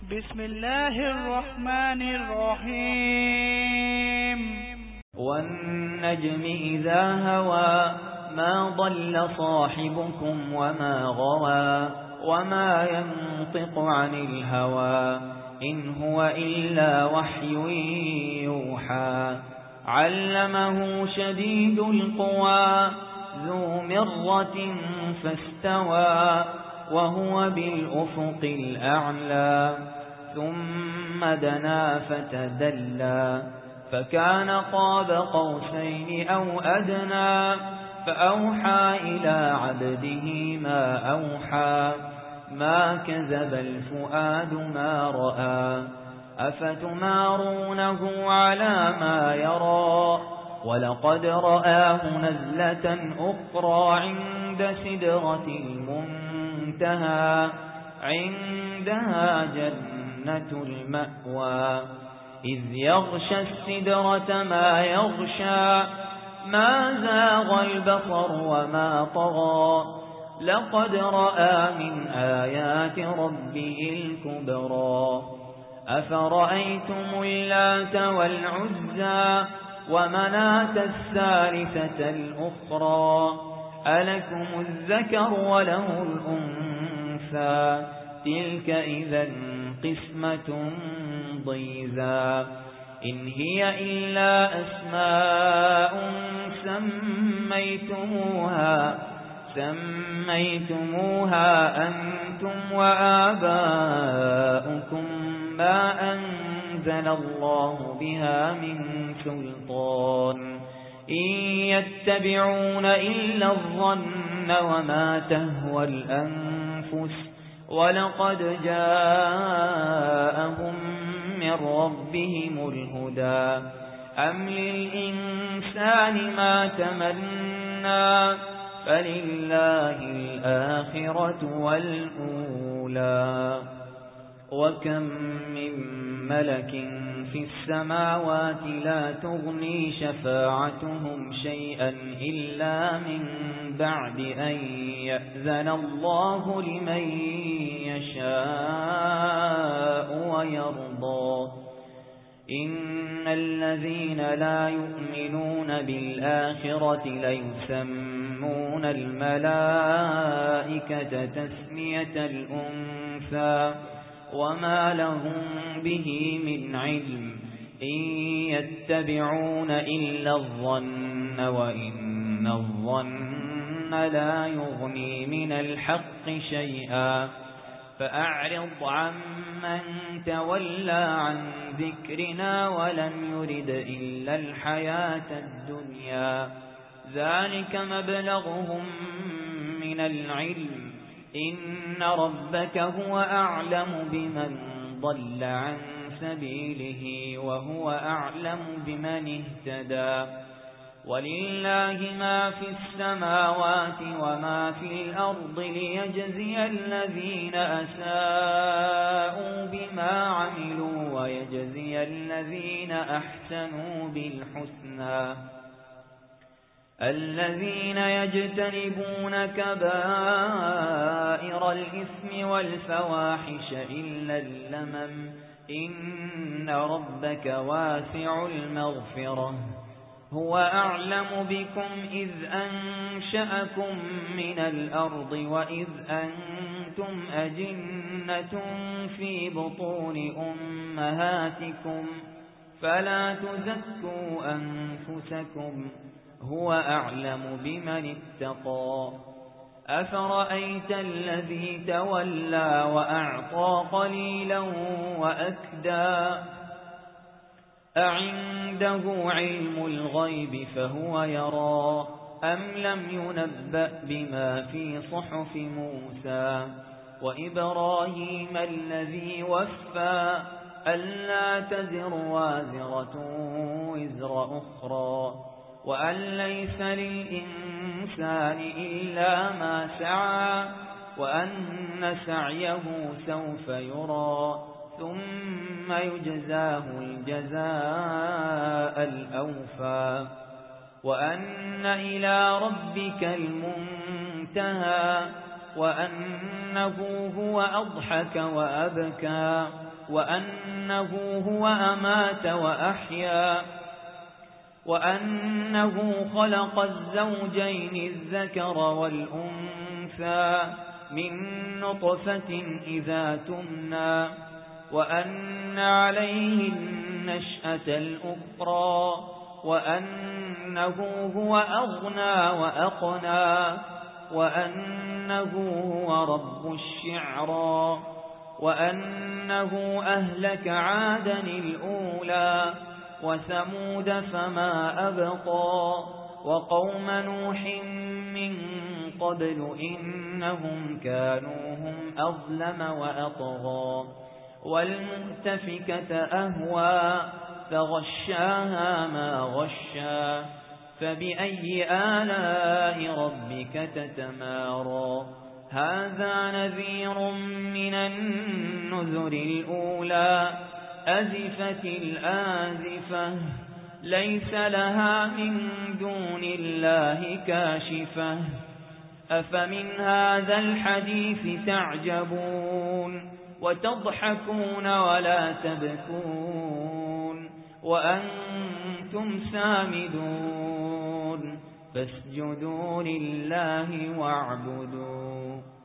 بسم الله الرحمن الرحيم والنجم إذا هوى ما ضل صاحبكم وما غوى وما ينطق عن الهوى إن هو إلا وحي يوحى علمه شديد القوى ذو مرة فاستوى وهو بالأفق الأعلى ثم دنا فتدلى فكان قاب قوسين أو أدنى فأوحى إلى عبده ما أوحى ما كذب الفؤاد ما رأى أفتمارونه على ما يرى ولقد رآه نزلة أخرى عند سدرة المنتهى عندها جنة المأوى إذ يغشى السدرة ما يغشى ما زاغ البصر وما طغى لقد رأى من آيات ربه الكبرى أفرأيتم اللات والعزى ومناة الثالثة الأخرى ألكم الذكر وله الأنثى تلك إذا قسمة ضيزى إن هي إلا أسماء سميتموها أنتم وآباؤكم ما أنزل الله بها من سلطان إن يتبعون إلا الظن وما تهوى الأنفس ولقد جاءهم من ربهم الهدى أم للإنسان ما تمنى فلله الآخرة والأولى وكم من ملك في السماوات لا تغني شفاعتهم شيئا إلا من بعد أن يأذن الله لمن يشاء ويرضى إن الذين لا يؤمنون بالآخرة ليسمون الملائكة تسمية الأنثى وما لهم به من علم إن يتبعون إلا الظن وإن الظن لا يغني من الحق شيئا فأعرض عمن تولى عن ذكرنا ولم يرد إلا الحياة الدنيا ذلك مبلغهم من العلم إن ربك هو أعلم بمن ضل عن سبيله وهو أعلم بمن اهتدى ولله ما في السماوات وما في الأرض ليجزي الذين أساءوا بما عملوا ويجزي الذين أحسنوا بالحسنى الذين يجتنبون كبائر الإثم والفواحش إلا اللمم إن ربك واسع المغفرة هو أعلم بكم إذ أنشأكم من الأرض وإذ أنتم أجنة في بطون أمهاتكم فلا تزكوا أنفسكم هو أعلم بمن اتقى أفرأيت الذي تولى وأعطى قليلا وأكدى أعنده علم الغيب فهو يرى أم لم ينبأ بما في صحف موسى وإبراهيم الذي وفى ألا تزر وازرة وزر أخرى وأن ليس للإنسان إلا ما سعى وأن سعيه سوف يرى ثم يجزاه الجزاء الأوفى وأن إلى ربك المنتهى وأنه هو أضحك وأبكى وأنه هو أمات وأحيا وأنه خلق الزوجين الذكر والأنثى من نطفة إذا تمنى وأن عليه النشأة الأخرى وأنه هو أغنى وأقنى وأنه هو رب الشعرى وأنه أهلك عادا الأولى وثمود فما أبقى وقوم نوح من قبل إنهم كانوا هم أظلم وأطغى والمؤتفكة أهوى فغشاها ما غشا فبأي آلاء ربك تتمارى هذا نذير من النذر الأولى أزفت الآزفة ليس لها من دون الله كاشفة أفمن هذا الحديث تعجبون وتضحكون ولا تبكون وأنتم سامدون فاسجدوا لله واعبدوا